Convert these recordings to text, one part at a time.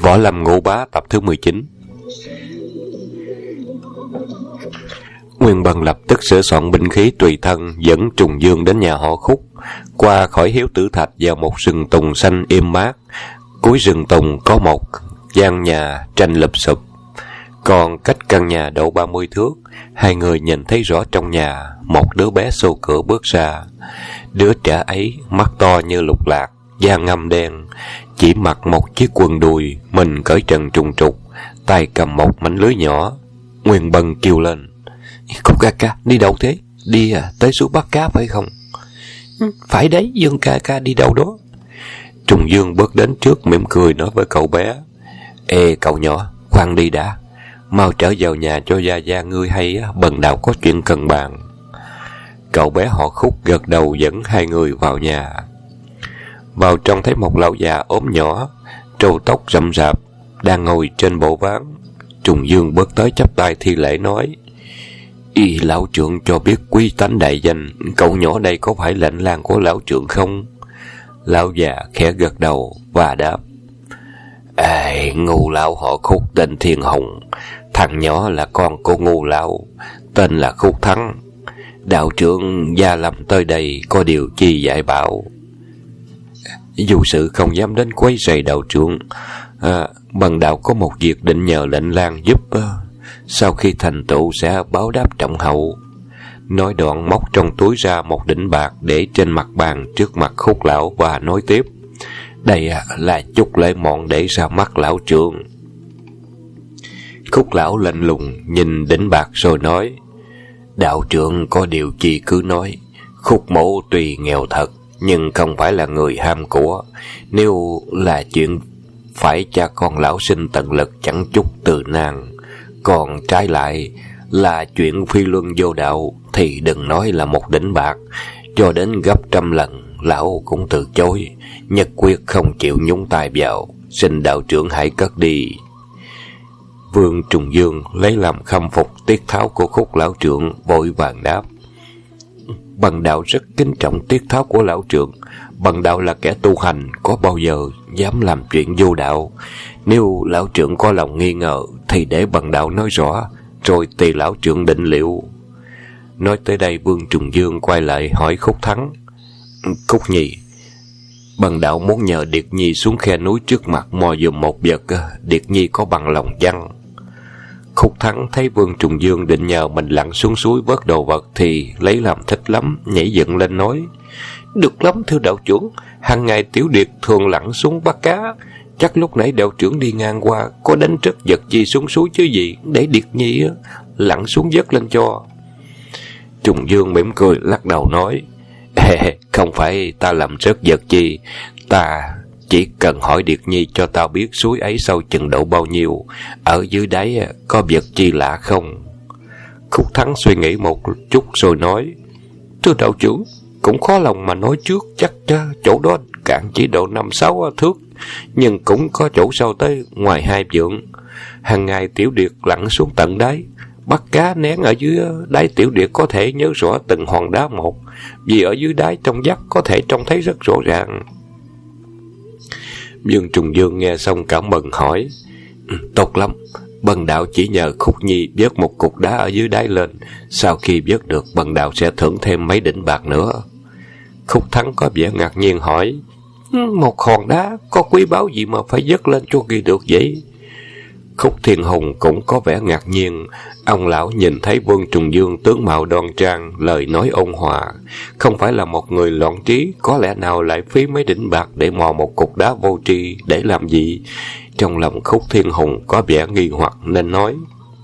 Võ Lâm Ngũ Bá tập thứ 19. Nguyên Bân lập tức sửa soạn binh khí tùy thân, dẫn Trùng Dương đến nhà họ Khúc. Qua khỏi Hiếu Tử Thạch vào một rừng tùng xanh im mát. Cuối rừng tùng có một gian nhà tranh lụp xụp, còn cách căn nhà độ 30 thước. Hai người nhìn thấy rõ trong nhà một đứa bé xô cửa bước ra. Đứa trẻ ấy mắt to như lục lạc, da ngăm đen, chỉ mặc một chiếc quần đùi, mình cởi trần trùng trục, tay cầm một mảnh lưới nhỏ. Nguyên Bân kêu lên: "Khúc ca ca, đi đâu thế? Đi tới suối bắt cá phải không?" "Phải đấy, Dương ca ca, đi đâu đó?" Trùng Dương bước đến trước mỉm cười nói với cậu bé: "Ê cậu nhỏ, khoan đi đã, mau trở vào nhà cho gia gia ngươi hay Bần đạo có chuyện cần bàn." Cậu bé họ Khúc gật đầu dẫn hai người vào nhà. Vào trong thấy một lão già ốm nhỏ, râu tóc rậm rạp, đang ngồi trên bộ ván. Trùng Dương bước tới chắp tay thi lễ nói: "Y lão trưởng cho biết quý tánh đại danh, cậu nhỏ đây có phải lệnh lang của lão trưởng không?" Lão già khẽ gật đầu và đáp: "Ngu lão họ Khúc tên Thiên Hùng, thằng nhỏ là con của ngu lão, tên là Khúc Thắng. Đạo trưởng gia lâm tới đây có điều chi dạy bảo?" "Dù sự không dám đến quấy rầy đạo trưởng, Bần đạo có một việc định nhờ lệnh lang giúp, sau khi thành tựu sẽ báo đáp trọng hậu." Nói đoạn móc trong túi ra một đỉnh bạc để trên mặt bàn trước mặt Khúc lão và nói tiếp: "Đây là chút lễ mọn để ra mắt lão trưởng." Khúc lão lạnh lùng nhìn đỉnh bạc rồi nói: "Đạo trưởng có điều chi cứ nói. Khúc mỗ tuy nghèo thật, nhưng không phải là người ham của. Nếu là chuyện phải cha con lão sinh tận lực chẳng chút từ nan, còn trái lại là chuyện phi luân vô đạo thì đừng nói là một đỉnh bạc, cho đến gấp trăm lần lão cũng từ chối, nhất quyết không chịu nhúng tay vào. Xin đạo trưởng hãy cất đi." Vương Trùng Dương lấy làm khâm phục tiết tháo của Khúc lão trưởng, vội vàng đáp: "Bần đạo rất kính trọng tiết tháo của lão trưởng. Bần đạo là kẻ tu hành, có bao giờ dám làm chuyện vô đạo. Nếu lão trưởng có lòng nghi ngờ thì để bần đạo nói rõ, rồi tùy lão trưởng định liệu." Nói tới đây Vương Trùng Dương quay lại hỏi Khúc Thắng: "Khúc Nhi, bần đạo muốn nhờ Điệt Nhi xuống khe núi trước mặt mò dùm một vật, Điệt Nhi có bằng lòng chăng?" Khúc Thắng thấy Vương Trùng Dương định nhờ mình lặn xuống suối vớt đồ vật thì lấy làm thích lắm, nhảy dựng lên nói: "Được lắm thưa đạo trưởng, hàng ngày Tiểu Điệt thường lặn xuống bắt cá. Chắc lúc nãy đạo trưởng đi ngang qua có đánh trất vật gì xuống suối chứ gì, để Điệt Nhi lặn xuống vớt lên cho." Trùng Dương mỉm cười lắc đầu nói: "Không phải ta làm rớt vật chi, ta chỉ cần hỏi Điệt Nhi cho ta biết suối ấy sâu chừng độ bao nhiêu, ở dưới đáy có vật chi lạ không?" Khúc Thắng suy nghĩ một chút rồi nói: "Thưa đạo trưởng, cũng khó lòng mà nói trước, chắc chỗ đó cạn chỉ độ 5-6 thước, nhưng cũng có chỗ sâu tới ngoài 2 vượng. Hàng ngày Tiểu Điệt lặn xuống tận đáy bắt cá nén ở dưới đáy, Tiểu Điệt có thể nhớ rõ từng hòn đá một, vì ở dưới đáy trong vắt có thể trông thấy rất rõ ràng." Vương Trùng Dương nghe xong cảm mừng hỏi: "Tốt lắm, bần đạo chỉ nhờ Khúc Nhi vớt một cục đá ở dưới đáy lên, sau khi vớt được bần đạo sẽ thưởng thêm mấy đỉnh bạc nữa." Khúc Thắng có vẻ ngạc nhiên hỏi: "Một hòn đá có quý báu gì mà phải vớt lên cho ghi được vậy?" Khúc Thiên Hùng cũng có vẻ ngạc nhiên. Ông lão nhìn thấy Vương Trùng Dương tướng mạo đoan trang, lời nói ôn hòa, không phải là một người loạn trí, có lẽ nào lại phí mấy đỉnh bạc để mò một cục đá vô tri để làm gì? Trong lòng Khúc Thiên Hùng có vẻ nghi hoặc nên nói: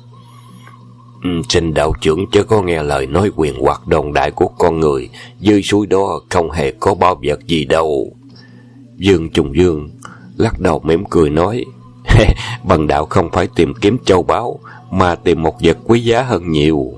"Xin đạo trưởng chớ có nghe lời nói quyền hoặc đồn đại của con người, dưới suối đó không hề có bao vật gì đâu." Vương Trùng Dương lắc đầu mỉm cười nói: "Bần đạo không phải tìm kiếm châu báu, mà tìm một vật quý giá hơn nhiều."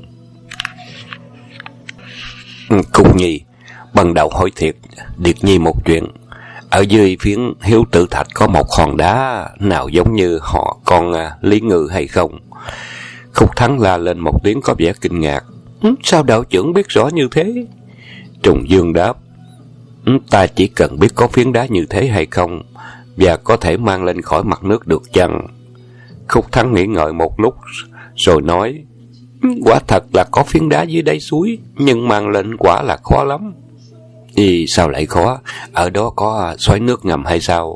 "Khúc Nhi, bần đạo hỏi thiệt Điệt Nhi một chuyện. Ở dưới phiến Hiếu Tử Thạch có một hòn đá nào giống như họ con Lý Ngư hay không?" Khúc Thắng la lên một tiếng có vẻ kinh ngạc: "Sao đạo trưởng biết rõ như thế?" Trùng Dương đáp: "Ta chỉ cần biết có phiến đá như thế hay không, và có thể mang lên khỏi mặt nước được chăng? Khúc Thắng nghĩ ngợi một lúc rồi nói: quả thật là có phiến đá dưới đáy suối, nhưng mang lên quả là khó lắm. Sao lại khó? Ở đó có xoáy nước ngầm hay sao?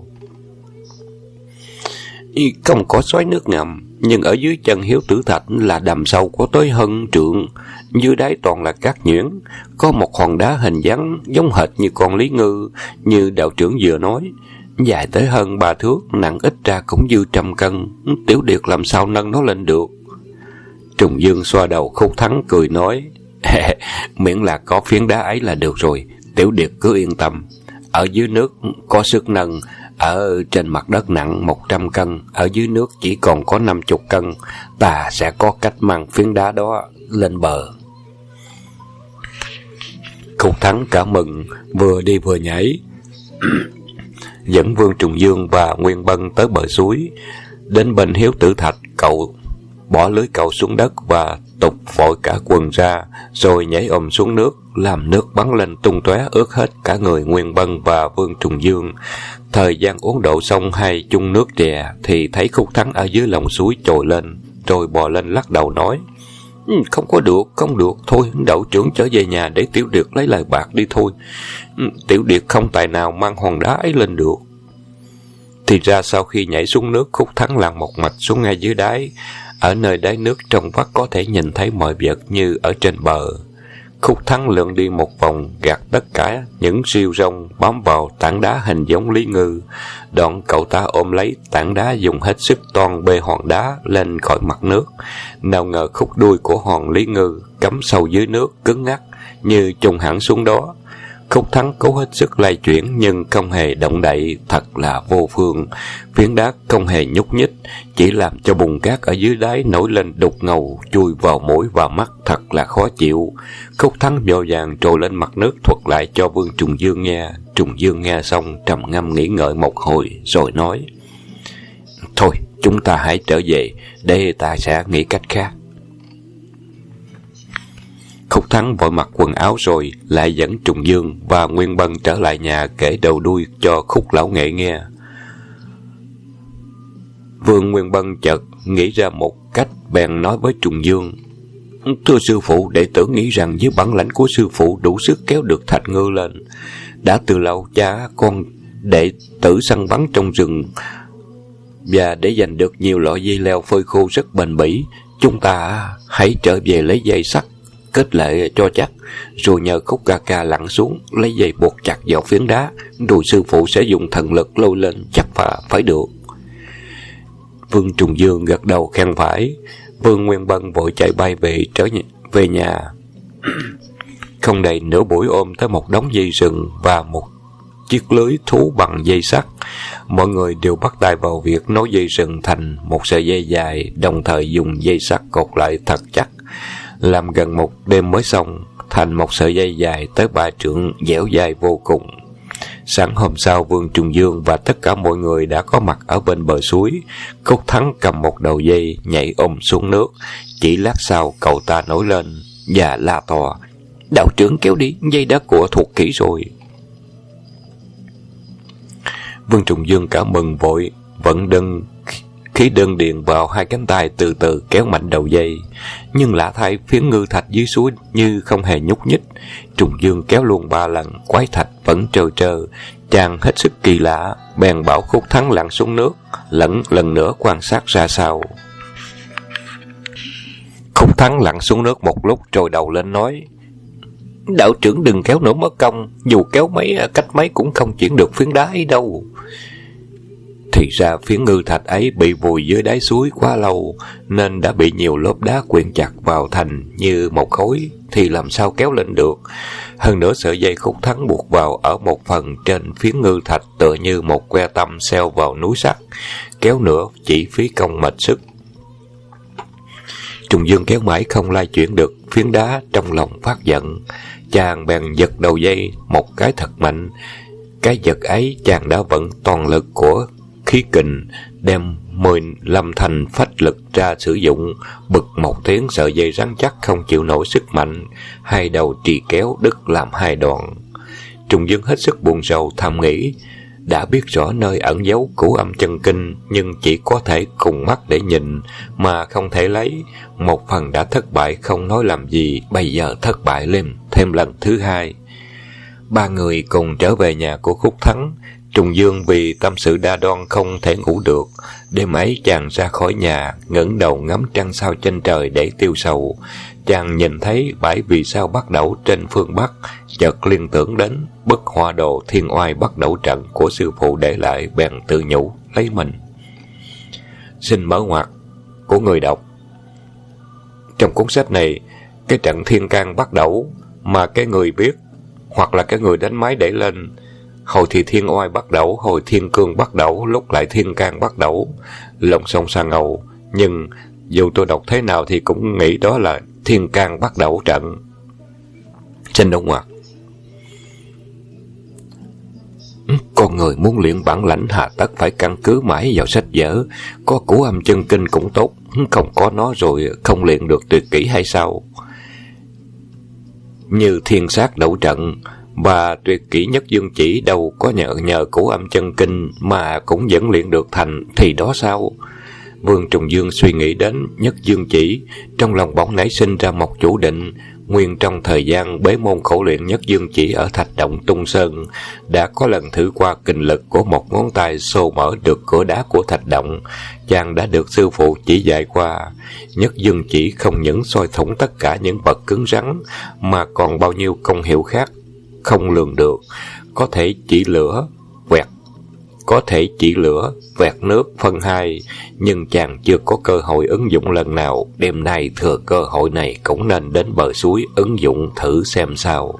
Không có xoáy nước ngầm, nhưng ở dưới chân Hiếu Tử Thạch là đầm sâu có tới hơn trượng, dưới đáy toàn là cát nhuyễn, có một hòn đá hình dáng giống hệt như con lý ngư, như đạo trưởng vừa nói, dài tới hơn 3 thước, nặng ít ra cũng dư 100 cân. Tiểu Điệt làm sao nâng nó lên được? Trùng Dương xoa đầu Khúc Thắng cười nói: miễn là có phiến đá ấy là được rồi, Tiểu Điệt cứ yên tâm. Ở dưới nước có sức nâng, ở trên mặt đất nặng 100 cân, ở dưới nước chỉ còn có 50 cân. Ta sẽ có cách mang phiến đá đó lên bờ. Khúc Thắng cả mừng, vừa đi vừa nhảy dẫn Vương Trùng Dương và Nguyên Bân tới bờ suối. Đến bên Hiếu Tử Thạch, cậu bỏ lưới cậu xuống đất và tục vội cả quần ra, rồi nhảy ầm xuống nước, làm nước bắn lên tung tóe ướt hết cả người Nguyên Bân và Vương Trùng Dương. Thời gian uống độ xong hai chung nước chè thì thấy Khúc Thắng ở dưới lòng suối trồi lên, rồi bò lên lắc đầu nói: không có được, không được, thôi đạo trưởng trở về nhà để Tiểu Điệt lấy lại bạc đi thôi. Tiểu Điệt không tài nào mang hòn đá ấy lên được. Thì ra sau khi nhảy xuống nước, Khúc Thắng lặn một mạch xuống ngay dưới đáy. Ở nơi đáy nước trong vắt có thể nhìn thấy mọi vật như ở trên bờ. Khúc Thắng lượn đi một vòng, gạt tất cả những siêu rong bám vào tảng đá hình giống lý ngư. Đoạn cậu ta ôm lấy tảng đá, dùng hết sức toan bê hòn đá lên khỏi mặt nước. Nào ngờ khúc đuôi của hòn lý ngư cắm sâu dưới nước, cứng ngắc như chôn hẳn xuống đó. Khúc Thắng cố hết sức lay chuyển nhưng không hề động đậy, thật là vô phương. Phiến đá không hề nhúc nhích, chỉ làm cho bùn cát ở dưới đáy nổi lên đục ngầu, chui vào mũi và mắt, thật là khó chịu. Khúc Thắng vội vàng trồi lên mặt nước thuật lại cho Vương Trùng Dương nghe. Trùng Dương nghe xong trầm ngâm nghĩ ngợi một hồi rồi nói: thôi chúng ta hãy trở về, để ta sẽ nghĩ cách khác. Khúc Thắng vội mặc quần áo rồi lại dẫn Trùng Dương và Nguyên Bân trở lại nhà kể đầu đuôi cho Khúc lão nghệ nghe. Vương Nguyên Bân chợt nghĩ ra một cách, bèn nói với Trùng Dương: thưa sư phụ, đệ tử nghĩ rằng với bản lãnh của sư phụ đủ sức kéo được Thạch Ngư lên. Đã từ lâu cha con đệ tử săn bắn trong rừng, và để giành được nhiều loại dây leo phơi khô rất bền bỉ, chúng ta hãy trở về lấy dây sắt kết lại cho chắc, rồi nhờ Khúc ca ca lặn xuống lấy dây buộc chặt vào phiến đá, rồi sư phụ sẽ dùng thần lực lôi lên, chắc phải được. Vương Trùng Dương gật đầu khen phải. Vương Nguyên Bân vội chạy bay về nhà. Không đầy nửa buổi ôm tới một đống dây rừng và một chiếc lưới thú bằng dây sắt. Mọi người đều bắt tay vào việc nối dây rừng thành một sợi dây dài, đồng thời dùng dây sắt cột lại thật chắc. Làm gần một đêm mới xong, thành một sợi dây dài tới 3 trượng, dẻo dai vô cùng. Sáng hôm sau, Vương Trùng Dương và tất cả mọi người đã có mặt ở bên bờ suối. Khúc Thắng cầm một đầu dây nhảy xuống nước. Chỉ lát sau, cậu ta nổi lên và la to: đạo trưởng kéo đi, dây đã của thuộc kỹ rồi. Vương Trùng Dương cả mừng, vội vận khí đơn điền vào hai cánh tay, từ từ kéo mạnh đầu dây. Nhưng lạ thay, phiến ngư thạch dưới suối như không hề nhúc nhích. Trùng Dương kéo luôn 3 lần, quái thạch vẫn trơ trơ. Chàng hết sức kỳ lạ, bèn bảo Khúc Thắng lặn xuống nước, lần nữa quan sát ra sao. Khúc Thắng lặn xuống nước một lúc rồi đầu lên nói: đạo trưởng đừng kéo nữa mất công, dù kéo cách mấy cũng không chuyển được phiến đá ấy đâu. Thì ra phiến ngư thạch ấy bị vùi dưới đáy suối quá lâu, nên đã bị nhiều lớp đá quyện chặt vào thành như một khối, thì làm sao kéo lên được. Hơn nữa sợi dây Khúc Thắng buộc vào ở một phần trên phiến ngư thạch tựa như một que tăm xeo vào núi sắt, kéo nữa chỉ phí công mệt sức. Trùng Dương kéo mãi không lay chuyển được phiến đá, trong lòng phát giận. Chàng bèn giật đầu dây một cái thật mạnh. Cái giật ấy chàng đã vận toàn lực của khí kình, đem 15 thành phách lực ra sử dụng. Bực một tiếng, sợi dây rắn chắc không chịu nổi sức mạnh, hai đầu trì kéo đứt làm hai đoạn. Trùng Dương hết sức buồn rầu thầm nghĩ: đã biết rõ nơi ẩn giấu Cửu Âm Chân Kinh, nhưng chỉ có thể cùng mắt để nhìn mà không thể lấy. Một phần đã thất bại không nói làm gì, bây giờ thất bại lên thêm lần thứ hai. Ba người cùng trở về nhà của Khúc Thắng. Trùng Dương vì tâm sự đa đoan không thể ngủ được. Đêm ấy chàng ra khỏi nhà, ngẩng đầu ngắm trăng sao trên trời để tiêu sầu. Chàng nhìn thấy bãi vì sao Bắc Đẩu trên phương Bắc, chợt liên tưởng đến bức họa đồ Thiên Oai Bắc Đẩu trận của sư phụ để lại, bèn tự nhủ lấy mình. Xin mở ngoặt của người đọc. Trong cuốn sách này, cái trận Thiên Can Bắc Đẩu mà cái người viết hoặc là cái người đánh máy để lên, hồi thì Thiên Oai Bắc Đẩu, hồi Thiên Cương Bắc Đẩu, lúc lại Thiên Can Bắc Đẩu, lồng sông xa ngầu. Nhưng dù tôi đọc thế nào thì cũng nghĩ đó là Thiên Can Bắc Đẩu trận. Xin đóng ngoặc. Con người muốn luyện bản lãnh hà tất phải căn cứ mãi vào sách vở. Có Cửu Âm Chân Kinh cũng tốt, không có nó rồi không luyện được tuyệt kỹ hay sao? Như Thiên Sát Đẩu trận và tuyệt kỹ Nhất Dương Chỉ đâu có nhờ Cửu Âm Chân Kinh mà cũng vẫn luyện được thành, thì đó sao? Vương Trùng Dương suy nghĩ đến Nhất Dương Chỉ, trong lòng bỗng nảy sinh ra một chủ định. Nguyên trong thời gian bế môn khổ luyện Nhất Dương Chỉ ở Thạch Động Tung Sơn, đã có lần thử qua kình lực của một ngón tay xô mở được cửa đá của Thạch Động. Chàng đã được sư phụ chỉ dạy qua. Nhất Dương Chỉ không những soi thủng tất cả những vật cứng rắn, mà còn bao nhiêu công hiệu khác không lường được. Có thể chỉ lửa, vẹt nước phân hai, nhưng chàng chưa có cơ hội ứng dụng lần nào. Đêm nay thừa cơ hội này cũng nên đến bờ suối ứng dụng thử xem sao.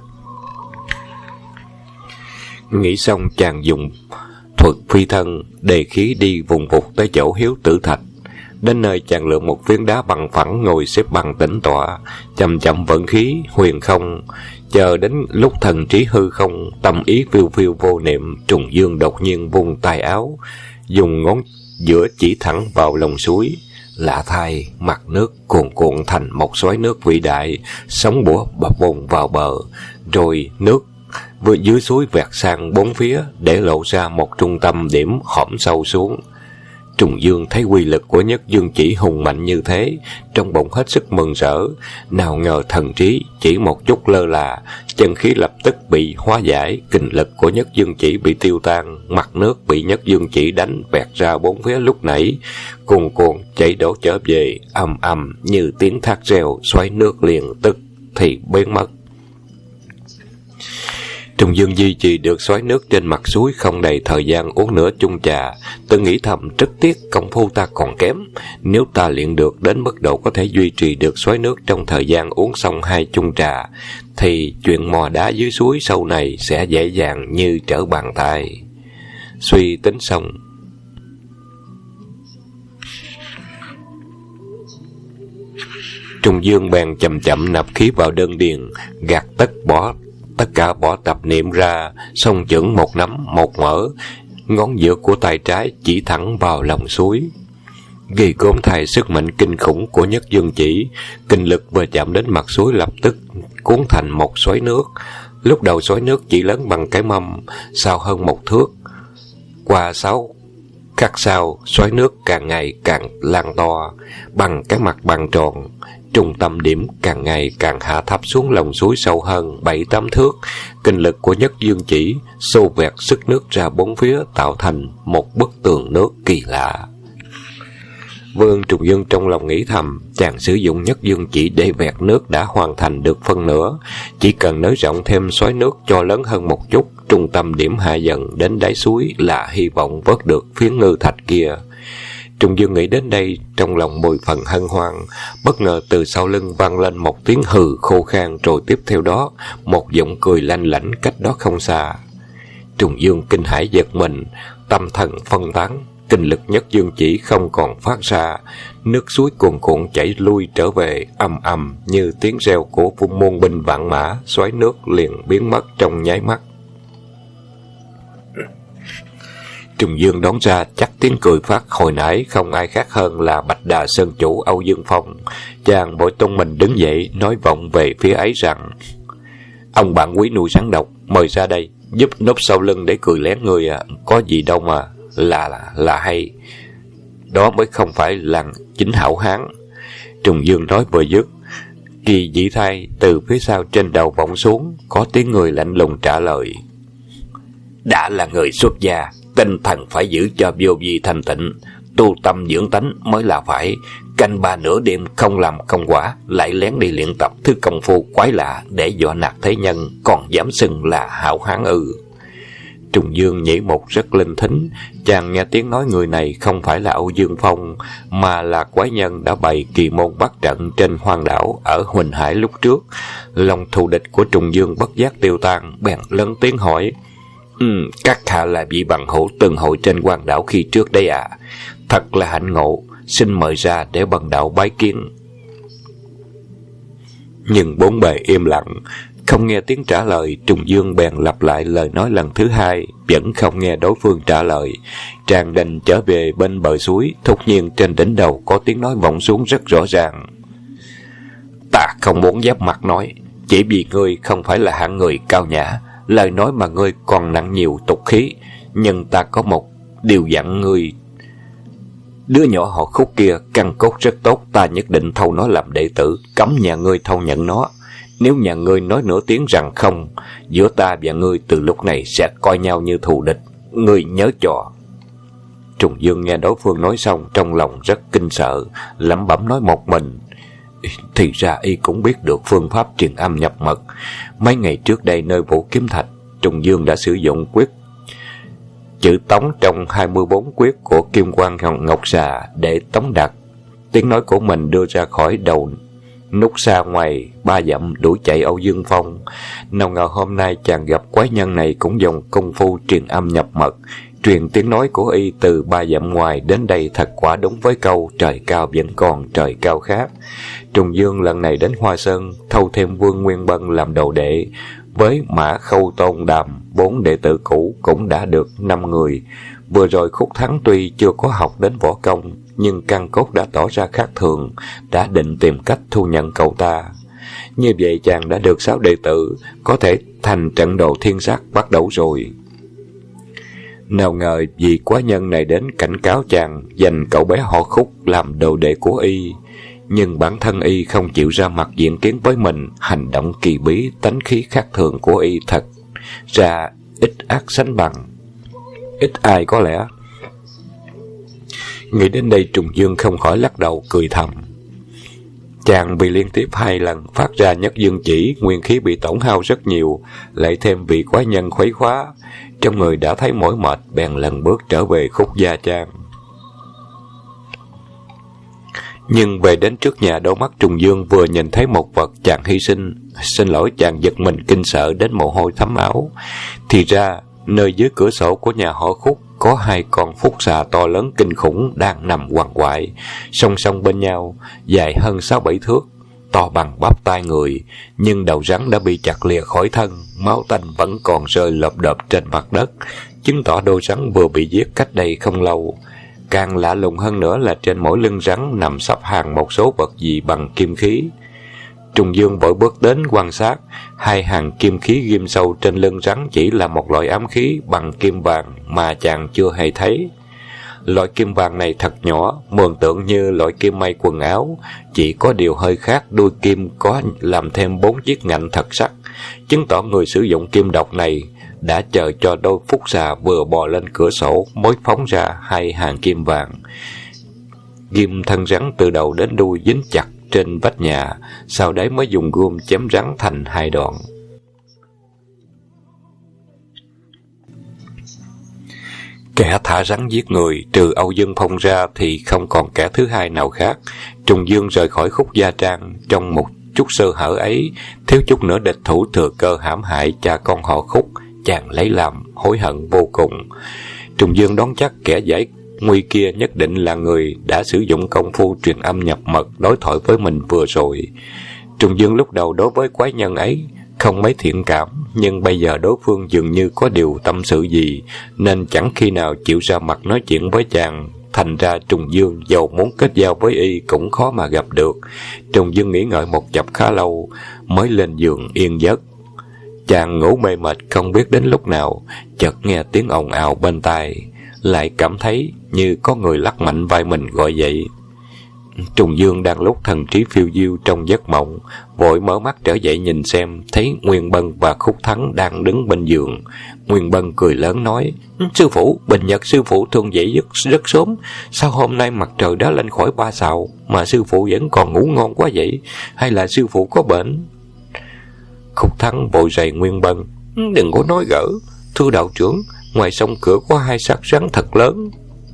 Nghĩ xong chàng dùng thuật phi thân đề khí đi vùng vụt tới chỗ Hiếu Tử Thạch. Đến nơi chàng lựa một phiến đá bằng phẳng ngồi xếp bằng tĩnh tọa, chậm chậm vận khí huyền không. Chờ đến lúc thần trí hư không, tâm ý phiêu phiêu vô niệm, Trùng Dương đột nhiên vung tay áo, dùng ngón giữa chỉ thẳng vào lòng suối. Lạ thay, mặt nước cuồn cuộn thành một xoáy nước vĩ đại, sóng bủa bập bùng vào bờ, rồi nước vừa dưới suối vẹt sang bốn phía để lộ ra một trung tâm điểm hõm sâu xuống. Trùng Dương thấy quy lực của Nhất Dương Chỉ hùng mạnh như thế, trong bụng hết sức mừng rỡ. Nào ngờ thần trí chỉ một chút lơ là, chân khí lập tức bị hóa giải, kình lực của Nhất Dương Chỉ bị tiêu tan, mặt nước bị Nhất Dương Chỉ đánh vẹt ra bốn phía lúc nãy, cuồn cuộn chảy đổ trở về, ầm ầm như tiếng thác reo, xoáy nước liền tức thì biến mất. Trùng Dương duy trì được xoáy nước trên mặt suối không đầy thời gian uống nửa chung trà, tự nghĩ thầm rất tiếc công phu ta còn kém. Nếu ta luyện được đến mức độ có thể duy trì được xoáy nước trong thời gian uống xong 2 chung trà, thì chuyện mò đá dưới suối sau này sẽ dễ dàng như trở bàn tay. Suy tính xong, Trùng Dương bèn chậm chậm nạp khí vào đơn điền, gạt tất cả bỏ tập niệm ra, song chưởng một nắm một mở, ngón giữa của tay trái chỉ thẳng vào lòng suối. Ghi gớm thay sức mạnh kinh khủng của Nhất Dương Chỉ, kinh lực vừa chạm đến mặt suối lập tức cuốn thành một xoáy nước. Lúc đầu xoáy nước chỉ lớn bằng cái mâm, sau hơn 1 thước. Qua 6 khắc sau, xoáy nước càng ngày càng lan to, bằng cái mặt bằng tròn. Trung tâm điểm càng ngày càng hạ thấp xuống lòng suối sâu hơn 7-8 thước. Kinh lực của Nhất Dương Chỉ xô vẹt sức nước ra bốn phía, tạo thành một bức tường nước kỳ lạ. Vương Trùng Dương trong lòng nghĩ thầm, chàng sử dụng Nhất Dương Chỉ để vẹt nước đã hoàn thành được phân nửa, chỉ cần nới rộng thêm xoáy nước cho lớn hơn một chút, trung tâm điểm hạ dần đến đáy suối là hy vọng vớt được phiến ngư thạch kia. Trùng Dương nghĩ đến đây, trong lòng 10 phần hân hoan. Bất ngờ từ sau lưng vang lên một tiếng hừ khô khan, rồi tiếp theo đó một giọng cười lanh lảnh cách đó không xa. Trùng Dương kinh hãi giật mình, tâm thần phân tán, kinh lực Nhất Dương Chỉ không còn phát ra. Nước suối cuồn cuộn chảy lui trở về, ầm ầm như tiếng reo của muôn binh vạn mã, xoáy nước liền biến mất trong nháy mắt. Trùng Dương đoán ra chắc tiếng cười phát hồi nãy không ai khác hơn là Bạch Đà Sơn chủ Âu Dương Phong. Chàng vội tung mình đứng dậy, nói vọng về phía ấy rằng: "Ông bạn quý nuôi rắn độc, mời ra đây, giúp núp sau lưng để cười lén người à, có gì đâu mà là hay. Đó mới không phải là chính hảo hán. Trùng Dương nói vừa dứt, kỳ dĩ thay từ phía sau trên đầu vọng xuống, có tiếng người lạnh lùng trả lời: đã là người xuất gia, tinh thần phải giữ cho vô vi thanh tịnh, tu tâm dưỡng tánh mới là phải. Canh ba nửa đêm không làm công quả, lại lén đi luyện tập thứ công phu quái lạ để dọa nạt thế nhân, còn dám xưng là hảo hán ư? Trùng Dương nhảy một rất linh thính, chàng nghe tiếng nói người này không phải là Âu Dương Phong, mà là quái nhân đã bày kỳ môn bắt trận trên hoang đảo ở Huỳnh Hải lúc trước. Lòng thù địch của Trùng Dương bất giác tiêu tan, bèn lớn tiếng hỏi: các hạ là vị bằng hữu từng hội trên hoang đảo khi trước đây à? Thật là hạnh ngộ, xin mời ra để bần đạo bái kiến. Nhưng bốn bề im lặng, không nghe tiếng trả lời. Trùng Dương bèn lặp lại lời nói lần thứ hai, vẫn không nghe đối phương trả lời. Chàng đành trở về bên bờ suối. Thốt nhiên trên đỉnh đầu có tiếng nói vọng xuống rất rõ ràng: ta không muốn giáp mặt nói, chỉ vì ngươi không phải là hạng người cao nhã, lời nói mà ngươi còn nặng nhiều tục khí. Nhưng ta có một điều dặn ngươi. Đứa nhỏ họ Khúc kia căn cốt rất tốt, ta nhất định thâu nó làm đệ tử, cấm nhà ngươi thâu nhận nó. Nếu nhà ngươi nói nửa tiếng rằng không, giữa ta và ngươi từ lúc này sẽ coi nhau như thù địch, ngươi nhớ cho. Trùng Dương nghe đối phương nói xong, trong lòng rất kinh sợ, lẩm bẩm nói một mình: thì ra y cũng biết được phương pháp truyền âm nhập mật. Mấy ngày trước đây nơi Vũ Kiếm Thạch, Trùng Dương đã sử dụng quyết chữ tống trong 24 quyết của Kim Quan Ngọc Xà để tống đạt tiếng nói của mình đưa ra khỏi đầu nút xa ngoài 3 dặm đuổi chạy Âu Dương Phong. Nào ngờ hôm nay chàng gặp quái nhân này cũng dùng công phu truyền âm nhập mật, truyền tiếng nói của y từ 3 dặm ngoài đến đây, thật quả đúng với câu trời cao vẫn còn trời cao khác. Trùng Dương lần này đến Hoa Sơn thâu thêm Vương Nguyên Bân làm đầu đệ, với Mã Khâu Tôn Đàm 4 đệ tử cũ cũng đã được 5 người. Vừa rồi Khúc Thắng tuy chưa có học đến võ công, nhưng căn cốt đã tỏ ra khác thường, đã định tìm cách thu nhận cậu ta. Như vậy chàng đã được 6 đệ tử, có thể thành trận đồ thiên sát bắt đầu rồi. Nào ngờ vì quái nhân này đến cảnh cáo chàng dành cậu bé họ Khúc làm đồ đệ của y, nhưng bản thân y không chịu ra mặt diện kiến với mình. Hành động kỳ bí, tánh khí khác thường của y thật ra ít ác sánh bằng, ít ai có lẽ. Nghĩ đến đây, Trùng Dương không khỏi lắc đầu cười thầm. Chàng bị liên tiếp 2 lần phát ra nhất dương chỉ, nguyên khí bị tổn hao rất nhiều, lại thêm vị quái nhân khuấy khóa, trong người đã thấy mỏi mệt, bèn lần bước trở về Khúc gia trang. Nhưng về đến trước nhà, đôi mắt Trùng Dương vừa nhìn thấy một vật, chàng hy sinh. Xin lỗi, chàng giật mình kinh sợ đến mồ hôi thấm áo. Thì ra nơi dưới cửa sổ của nhà họ Khúc có 2 con phúc xà to lớn kinh khủng đang nằm quằn quại song song bên nhau, dài hơn 6-7 thước, to bằng bắp tay người, nhưng đầu rắn đã bị chặt lìa khỏi thân, máu tanh vẫn còn rơi lộp độp trên mặt đất, chứng tỏ đôi rắn vừa bị giết cách đây không lâu. Càng lạ lùng hơn nữa là trên mỗi lưng rắn nằm sắp hàng một số vật gì bằng kim khí. Trùng Dương vội bước đến quan sát, 2 hàng kim khí ghim sâu trên lưng rắn chỉ là một loại ám khí bằng kim vàng mà chàng chưa hề thấy. Loại kim vàng này thật nhỏ, mường tượng như loại kim may quần áo, chỉ có điều hơi khác, đuôi kim có làm thêm 4 chiếc ngạnh thật sắc, chứng tỏ người sử dụng kim độc này đã chờ cho đôi phúc xà vừa bò lên cửa sổ mới phóng ra 2 hàng kim vàng. Ghim thân rắn từ đầu đến đuôi dính chặt trên vách nhà, sau đấy mới dùng gươm chém rắn thành 2 đoạn. Kẻ thả rắn giết người trừ Âu Dương Phong ra thì không còn kẻ thứ hai nào khác. Trùng Dương rời khỏi Khúc gia trang trong một chút sơ hở ấy, thiếu chút nữa địch thủ thừa cơ hãm hại cha con họ Khúc, chàng lấy làm hối hận vô cùng. Trùng Dương đoán chắc kẻ giải nguy kia nhất định là người đã sử dụng công phu truyền âm nhập mật đối thoại với mình vừa rồi. Trùng Dương lúc đầu đối với quái nhân ấy không mấy thiện cảm, nhưng bây giờ đối phương dường như có điều tâm sự gì, nên chẳng khi nào chịu ra mặt nói chuyện với chàng. Thành ra Trùng Dương dầu muốn kết giao với y cũng khó mà gặp được. Trùng Dương nghĩ ngợi một chập khá lâu mới lên giường yên giấc. Chàng ngủ mê mệt không biết đến lúc nào, chợt nghe tiếng ồn ào bên tai, lại cảm thấy như có người lắc mạnh vai mình gọi dậy. Trùng Dương đang lúc thần trí phiêu diêu trong giấc mộng, vội mở mắt trở dậy nhìn xem, thấy Nguyên Bân và Khúc Thắng đang đứng bên giường. Nguyên Bân cười lớn nói: "Sư phụ, bình nhật sư phụ thường dậy rất sớm, sao hôm nay mặt trời đã lên khỏi 3 sào mà sư phụ vẫn còn ngủ ngon quá vậy? Hay là sư phụ có bệnh?" Khúc Thắng vội rầy Nguyên Bân: "Đừng có nói gỡ, thưa đạo trưởng, ngoài sông cửa có 2 xác rắn thật lớn."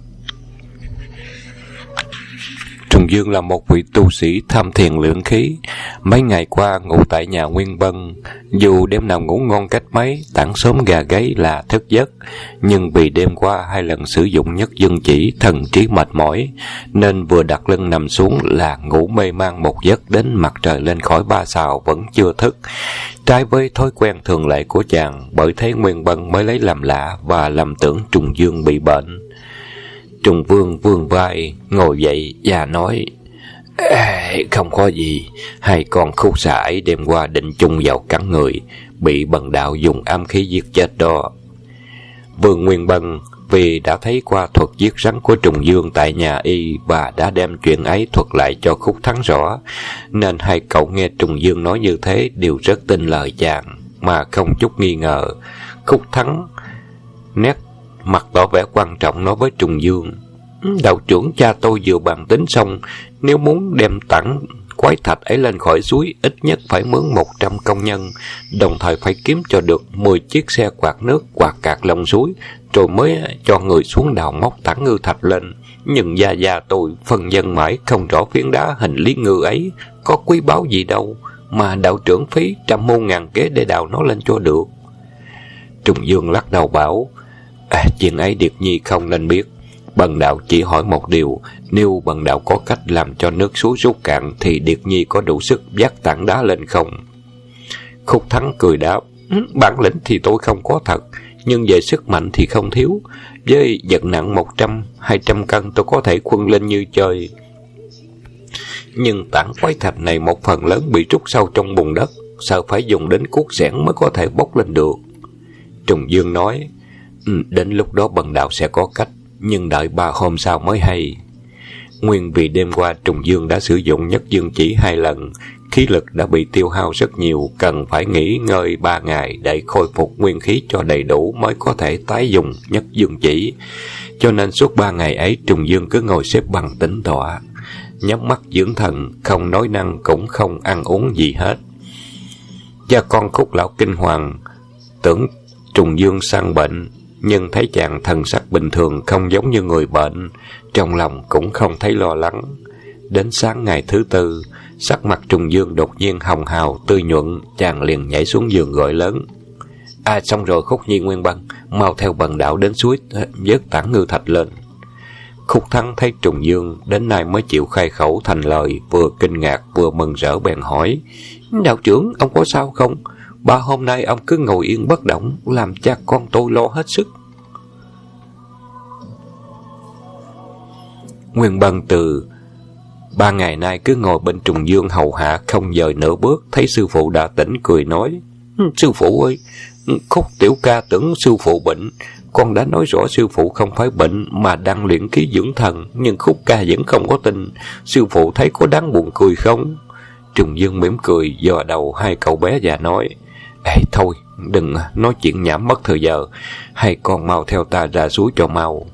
Trùng Dương là một vị tu sĩ tham thiền luyện khí, mấy ngày qua ngủ tại nhà Nguyên Bân. Dù đêm nào ngủ ngon cách mấy, tảng xóm gà gáy là thức giấc, nhưng vì đêm qua 2 lần sử dụng nhất dương chỉ, thần trí mệt mỏi, nên vừa đặt lưng nằm xuống là ngủ mê man một giấc đến mặt trời lên khỏi 3 sào vẫn chưa thức. Trái với thói quen thường lệ của chàng, bởi thế Nguyên Bân mới lấy làm lạ và lầm tưởng Trùng Dương bị bệnh. Trùng Vương vươn vai ngồi dậy và nói: "Không có gì, 2 con khúc xà ấy đêm qua định chung vào cắn người, bị bần đạo dùng ám khí giết chết đó." Vương Nguyên Bân vì đã thấy qua thuật giết rắn của Trùng Dương tại nhà y và đã đem chuyện ấy thuật lại cho Khúc Thắng rõ, nên 2 cậu nghe Trùng Dương nói như thế đều rất tin lời chàng mà không chút nghi ngờ. Khúc Thắng nét mặt tỏ vẻ quan trọng nói với Trùng Dương: "Đạo trưởng, cha tôi vừa bàn tính xong, nếu muốn đem tảng quái thạch ấy lên khỏi suối, ít nhất phải mướn 100 công nhân, đồng thời phải kiếm cho được 10 chiếc xe quạt nước quạt cạt lòng suối, rồi mới cho người xuống đào móc tảng ngư thạch lên. Nhưng gia tôi phân dân mãi không rõ phiến đá hình lý ngư ấy có quý báu gì đâu, mà đạo trưởng phí trăm môn ngàn kế để đào nó lên cho được." Trùng Dương lắc đầu bảo: "Chuyện ấy Điệp Nhi không nên biết. Bần đạo chỉ hỏi một điều, nếu bần đạo có cách làm cho nước suối rút cạn thì Điệp Nhi có đủ sức vác tảng đá lên không?" Khúc Thắng cười đáp: "Bản lĩnh thì tôi không có thật, nhưng về sức mạnh thì không thiếu. Với vật nặng 100-200 cân tôi có thể khuân lên như chơi. Nhưng tảng quái thạch này một phần lớn bị trút sâu trong bùn đất, sợ phải dùng đến cuốc xẻng mới có thể bốc lên được." Trùng Dương nói: "Đến lúc đó bần đạo sẽ có cách, nhưng đợi 3 hôm sau mới hay." Nguyên vì đêm qua Trùng Dương đã sử dụng nhất dương chỉ 2 lần, khí lực đã bị tiêu hao rất nhiều, cần phải nghỉ ngơi 3 ngày để khôi phục nguyên khí cho đầy đủ mới có thể tái dùng nhất dương chỉ. Cho nên suốt 3 ngày ấy Trùng Dương cứ ngồi xếp bằng tĩnh tọa, nhắm mắt dưỡng thần, không nói năng cũng không ăn uống gì hết. Cha con Khúc lão kinh hoàng, tưởng Trùng Dương sang bệnh, nhưng thấy chàng thần sắc bình thường không giống như người bệnh, trong lòng cũng không thấy lo lắng. Đến sáng ngày thứ 4, sắc mặt Trùng Dương đột nhiên hồng hào tươi nhuận, chàng liền nhảy xuống giường gọi lớn: "Xong rồi Khúc Nhi, Nguyên Bân, mau theo bần đạo đến suối vớt tảng ngư thạch lên." Khúc Thắng thấy Trùng Dương đến nay mới chịu khai khẩu thành lời, vừa kinh ngạc vừa mừng rỡ bèn hỏi: "Đạo trưởng, ông có sao không? 3 hôm nay ông cứ ngồi yên bất động, làm cha con tôi lo hết sức." Nguyên Bân từ 3 ngày nay cứ ngồi bên Trùng Dương hầu hạ không dời nửa bước, thấy sư phụ đã tỉnh cười nói: "Sư phụ ơi, Khúc tiểu ca tưởng sư phụ bệnh, con đã nói rõ sư phụ không phải bệnh mà đang luyện khí dưỡng thần, nhưng Khúc ca vẫn không có tin, sư phụ thấy có đáng buồn cười không?" Trùng Dương mỉm cười dò đầu 2 cậu bé và nói: "Thôi, đừng nói chuyện nhảm mất thời giờ, hai con mau theo ta ra suối cho mau."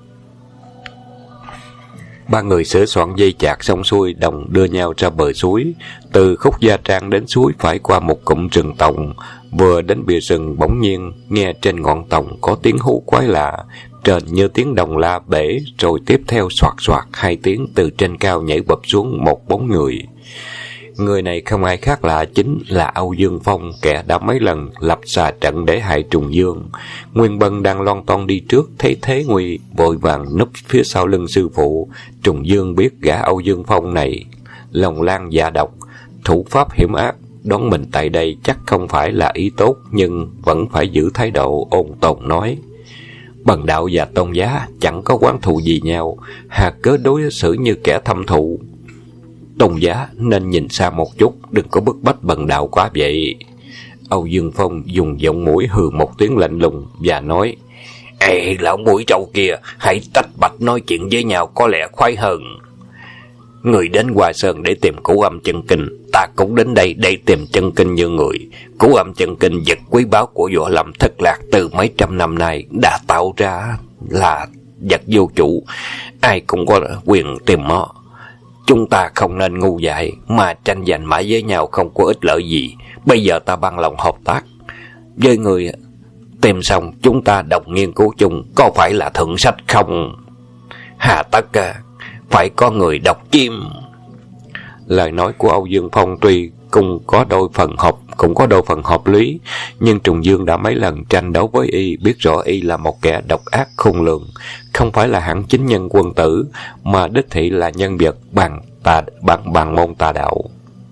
3 người sửa soạn dây chạc xong xuôi, đồng đưa nhau ra bờ suối. Từ Khúc Gia Trang đến suối phải qua một cụm rừng tòng. Vừa đến bìa rừng bỗng nhiên nghe trên ngọn tòng có tiếng hú quái lạ, trên như tiếng đồng la bể, rồi tiếp theo soạt soạt 2 tiếng, từ trên cao nhảy bập xuống một bóng người. Người này không ai khác lạ, chính là Âu Dương Phong, kẻ đã mấy lần lập xà trận để hại Trùng Dương. Nguyên Bân đang lon ton đi trước, thấy thế nguy, vội vàng núp phía sau lưng sư phụ. Trùng Dương biết gã Âu Dương Phong này lòng lan dạ độc, thủ pháp hiểm ác, đón mình tại đây chắc không phải là ý tốt, nhưng vẫn phải giữ thái độ ôn tồn nói: "Bần đạo và tôn giá chẳng có oán thù gì nhau, hà cớ đối xử như kẻ thâm thù. Tôn giá nên nhìn xa một chút, đừng có bức bách bần đạo quá vậy." Âu Dương Phong dùng giọng mũi hừ một tiếng lạnh lùng và nói: Ê, lão mũi trâu kia, hãy tách bạch nói chuyện với nhau có lẽ khoái hơn. Người đến Hoa Sơn để tìm Cửu Âm Chân Kinh, ta cũng đến đây để tìm chân kinh như người. Cửu Âm Chân Kinh, vật quý báu của Võ Lâm thất lạc từ mấy trăm năm nay, đã tạo ra là vật vô chủ, ai cũng có quyền tìm nó. Chúng ta không nên ngu dại mà tranh giành mãi với nhau không có ích lợi gì. Bây giờ ta bằng lòng hợp tác với người, tìm xong chúng ta đọc nghiên cứu chung, có phải là thượng sách không? Hà tất phải có người đọc chim. Lời nói của Âu Dương Phong tuy cũng có đôi phần hợp lý, nhưng Trùng Dương đã mấy lần tranh đấu với y, biết rõ y là một kẻ độc ác khôn lường, không phải là hạng chính nhân quân tử, mà đích thị là nhân vật bằng môn tà đạo.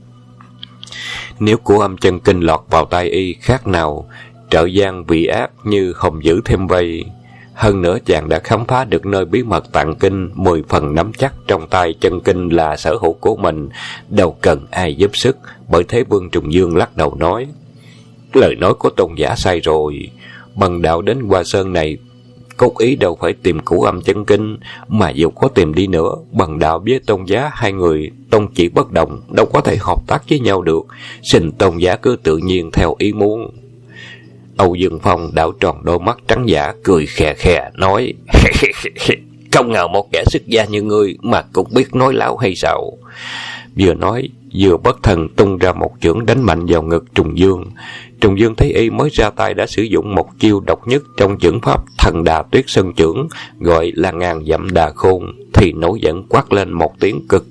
Nếu Cửu Âm Chân Kinh lọt vào tay y, khác nào trợ gian vị ác như hồng dữ thêm vây. Hơn nữa chàng đã khám phá được nơi bí mật tạng kinh, 10 phần nắm chắc trong tay chân kinh là sở hữu của mình, đâu cần ai giúp sức. Bởi thế Vương Trùng Dương lắc đầu nói: Lời nói của tôn giả sai rồi. Bần đạo đến Hoa Sơn này cốt ý đâu phải tìm Cửu Âm Chân Kinh, mà dù có tìm đi nữa, bần đạo với tôn giá hai người tôn chỉ bất đồng, đâu có thể hợp tác với nhau được. Xin tôn giá cứ tự nhiên theo ý muốn. Âu Dương Phong đảo tròn đôi mắt trắng giả, cười khè khè nói: Không ngờ một kẻ xuất gia như ngươi mà cũng biết nói láo hay sao? Vừa nói vừa bất thần tung ra một chưởng đánh mạnh vào ngực Trùng Dương. Trùng Dương thấy y mới ra tay đã sử dụng một chiêu độc nhất trong chưởng pháp Thần Đà Tuyết Sơn chưởng, gọi là ngàn dặm đà khôn, thì nổi giận quát lên một tiếng cực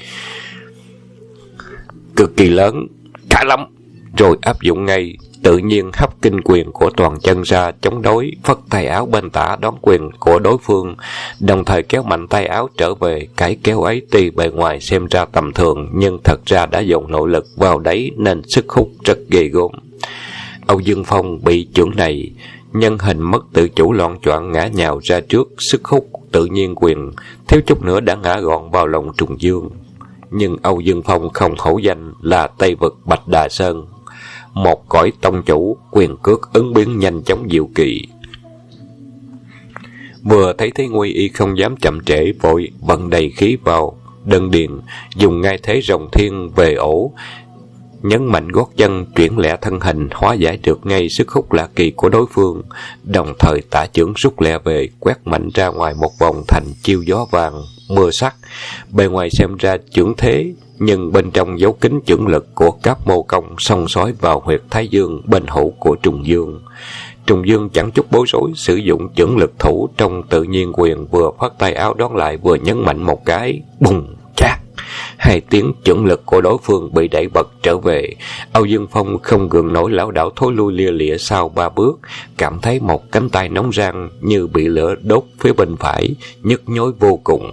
kỳ lớn: Khá lắm! Rồi áp dụng ngay, tự nhiên hấp kinh quyền của toàn chân ra chống đối, phất tay áo bên tả đón quyền của đối phương, đồng thời kéo mạnh tay áo trở về. Cái kéo ấy tuy bề ngoài xem ra tầm thường, nhưng thật ra đã dồn nội lực vào đấy nên sức hút rất ghê gớm. Âu Dương Phong bị chưởng này, nhân hình mất tự chủ loạn choạng ngã nhào ra trước, sức hút tự nhiên quyền thiếu chút nữa đã ngã gọn vào lòng Trùng Dương. Nhưng Âu Dương Phong không hổ danh là Tây Vực Bạch Đà Sơn, một cõi tông chủ, quyền cước ứng biến nhanh chóng diệu kỳ. Vừa thấy thế nguy, y không dám chậm trễ, vội vận đầy khí vào đơn điền, dùng ngay thế rồng thiên về ổ, nhấn mạnh gót chân, chuyển lẹ thân hình, hóa giải được ngay sức hút lạ kỳ của đối phương, đồng thời tả chưởng rút lẹ về, quét mạnh ra ngoài một vòng thành chiêu gió vàng mưa sắc. Bề ngoài xem ra chưởng thế, nhưng bên trong dấu kín chưởng lực của Cáp Mô Công xông xói vào huyệt thái dương bên hữu của Trùng Dương. Trùng Dương chẳng chút bối rối, sử dụng chưởng lực thủ trong tự nhiên quyền, vừa phát tay áo đón lại, vừa nhấn mạnh một cái, bùng chát. Hai tiếng chưởng lực của đối phương bị đẩy bật trở về. Âu Dương Phong không gượng nổi, lảo đảo thối lui lia lịa sau 3 bước, cảm thấy một cánh tay nóng rang như bị lửa đốt phía bên phải, nhức nhối vô cùng.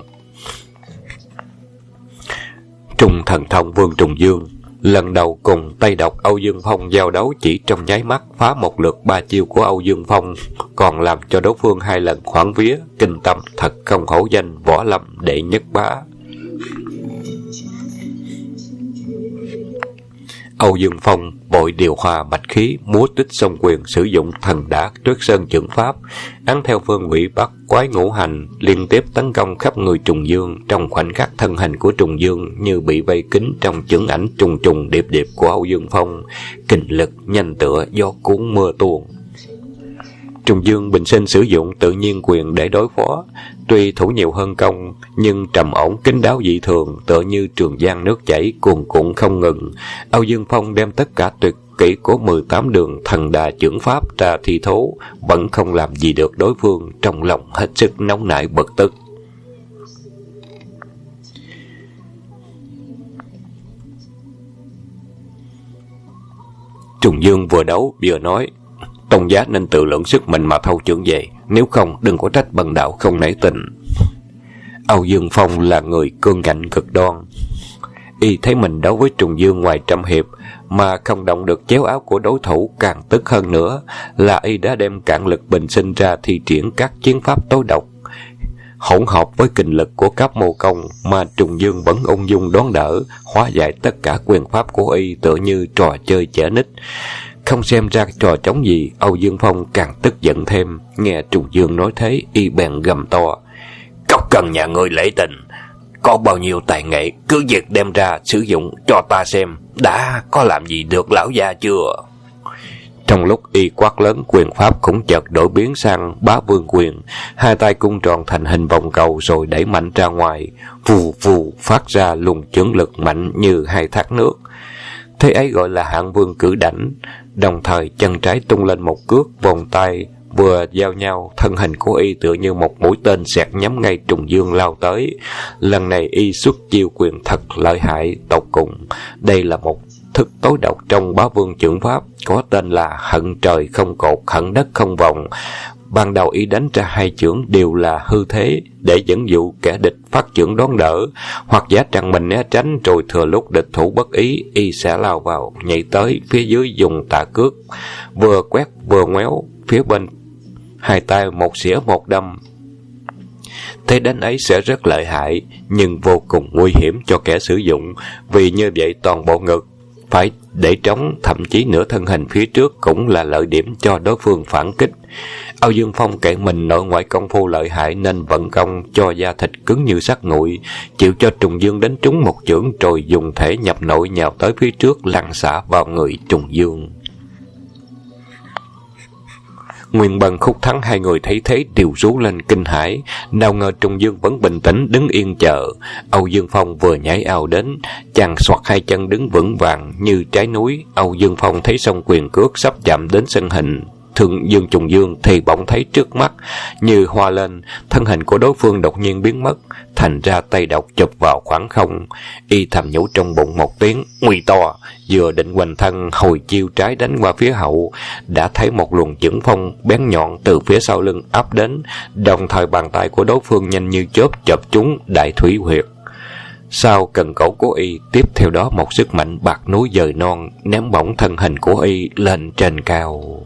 Trung Thần Thông Vương Trùng Dương lần đầu cùng Tây Độc Âu Dương Phong giao đấu, chỉ trong nháy mắt phá một lượt 3 chiêu của Âu Dương Phong, còn làm cho đối phương 2 lần hoảng vía, kinh tâm, thật không hổ danh võ lâm đệ nhất bá. Âu Dương Phong vội điều hòa bạch khí, múa tích song quyền, sử dụng Thần Đả Tuyết Sơn chưởng pháp, án theo phương vị Bắc Quái Ngũ Hành, liên tiếp tấn công khắp người Trùng Dương. Trong khoảnh khắc, thân hình của Trùng Dương như bị vây kín trong chưởng ảnh trùng trùng điệp điệp của Âu Dương Phong, kình lực nhanh tựa gió cuốn mưa tuôn. Trùng Dương bình sinh sử dụng tự nhiên quyền để đối phó, tuy thủ nhiều hơn công, nhưng trầm ổn kín đáo dị thường, tựa như trường giang nước chảy cuồn cuộn không ngừng. Âu Dương Phong đem tất cả tuyệt kỹ của 18 đường Thần Đà chưởng pháp ra thi thố, vẫn không làm gì được đối phương, trong lòng hết sức nóng nảy bực tức. Trùng Dương vừa đấu vừa nói: Tôn giá nên tự lượng sức mình mà thâu chưởng về, nếu không đừng có trách bần đạo không nể tình. Âu Dương Phong là người cương ngạnh cực đoan, y thấy mình đấu với Trùng Dương ngoài trăm hiệp mà không động được chéo áo của đối thủ, càng tức hơn nữa là y đã đem cạn lực bình sinh ra thi triển các chiến pháp tối độc, hỗn hợp với kình lực của Cáp Mô Công, mà Trùng Dương vẫn ung dung đón đỡ, hóa giải tất cả quyền pháp của y tựa như trò chơi trẻ nít. Không xem ra trò trống gì, Âu Dương Phong càng tức giận thêm. Nghe Trùng Dương nói thế, y bèn gầm to: Cốc cần nhà ngươi lễ tình, có bao nhiêu tài nghệ, cứ việc đem ra sử dụng cho ta xem, đã có làm gì được lão gia chưa? Trong lúc y quát lớn, quyền pháp cũng chợt đổi biến sang Bá Vương quyền, hai tay cung tròn thành hình vòng cầu rồi đẩy mạnh ra ngoài, vù vù phát ra luồng chưởng lực mạnh như hai thác nước. Thế ấy gọi là Hạng Vương cử đảnh. Đồng thời chân trái tung lên một cước, vòng tay vừa giao nhau, thân hình của y tựa như một mũi tên xẹt nhắm ngay Trùng Dương lao tới. Lần này y xuất chiêu quyền thật lợi hại tột cùng. Đây là một thức tối độc trong Bá Vương chưởng pháp, có tên là hận trời không cột, hận đất không vòng. Ban đầu y đánh ra hai chưởng đều là hư thế, để dẫn dụ kẻ địch phát chưởng đón đỡ, hoặc giả rằng mình né tránh, rồi thừa lúc địch thủ bất ý, y sẽ lao vào, nhảy tới phía dưới dùng tạ cước, vừa quét vừa ngoéo phía bên, hai tay một xỉa một đâm. Thế đánh ấy sẽ rất lợi hại, nhưng vô cùng nguy hiểm cho kẻ sử dụng, vì như vậy toàn bộ ngực phải để trống, thậm chí nửa thân hình phía trước cũng là lợi điểm cho đối phương phản kích. Âu Dương Phong kệ mình nội ngoại công phu lợi hại nên vận công cho da thịt cứng như sắt nguội, chịu cho Trùng Dương đánh trúng một chưởng, rồi dùng thể nhập nội nhào tới phía trước, lăn xả vào người Trùng Dương. Nguyên Bân, Khúc Thắng hai người thấy thế đều rú lên kinh hãi, nào ngờ Trùng Dương vẫn bình tĩnh đứng yên chờ. Âu Dương Phong vừa nhảy ào đến, chàng xoạc hai chân đứng vững vàng như trái núi. Âu Dương Phong thấy song quyền cước sắp chạm đến身hình Trùng Dương thì bỗng thấy trước mắt như hoa lên, thân hình của đối phương đột nhiên biến mất, thành ra tay độc chụp vào khoảng không. Y thầm nhủ trong bụng một tiếng nguy to, vừa định hoành thân hồi chiêu trái đánh qua phía hậu, đã thấy một luồng chưởng phong bén nhọn từ phía sau lưng áp đến, đồng thời bàn tay của đối phương nhanh như chớp chộp trúng đại thủy huyệt sau cần cổ của y. Tiếp theo đó một sức mạnh bạc núi dời non ném bổng thân hình của y lên trên cao.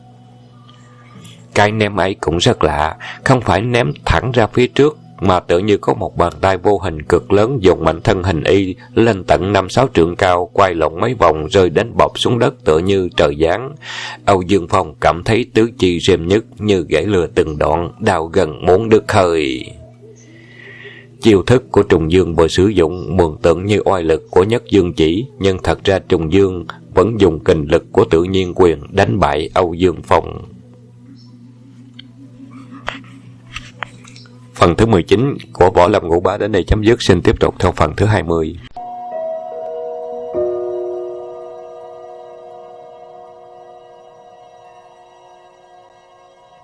Cái ném ấy cũng rất lạ, không phải ném thẳng ra phía trước, mà tự như có một bàn tay vô hình cực lớn dồn mạnh thân hình y lên tận 5-6 trượng cao, quay lộn mấy vòng rơi đánh bọc xuống đất tựa như trời giáng. Âu Dương Phong cảm thấy tứ chi rêm nhức như gãy lừa từng đoạn, đau gần muốn đứt hơi. Chiêu thức của Trùng Dương vừa sử dụng mường tượng như oai lực của Nhất Dương Chỉ, nhưng thật ra Trùng Dương vẫn dùng kình lực của Tự Nhiên Quyền đánh bại Âu Dương Phong. Phần thứ 19 của Võ Lâm Ngũ Bá đến đây chấm dứt, xin tiếp tục theo phần thứ 20.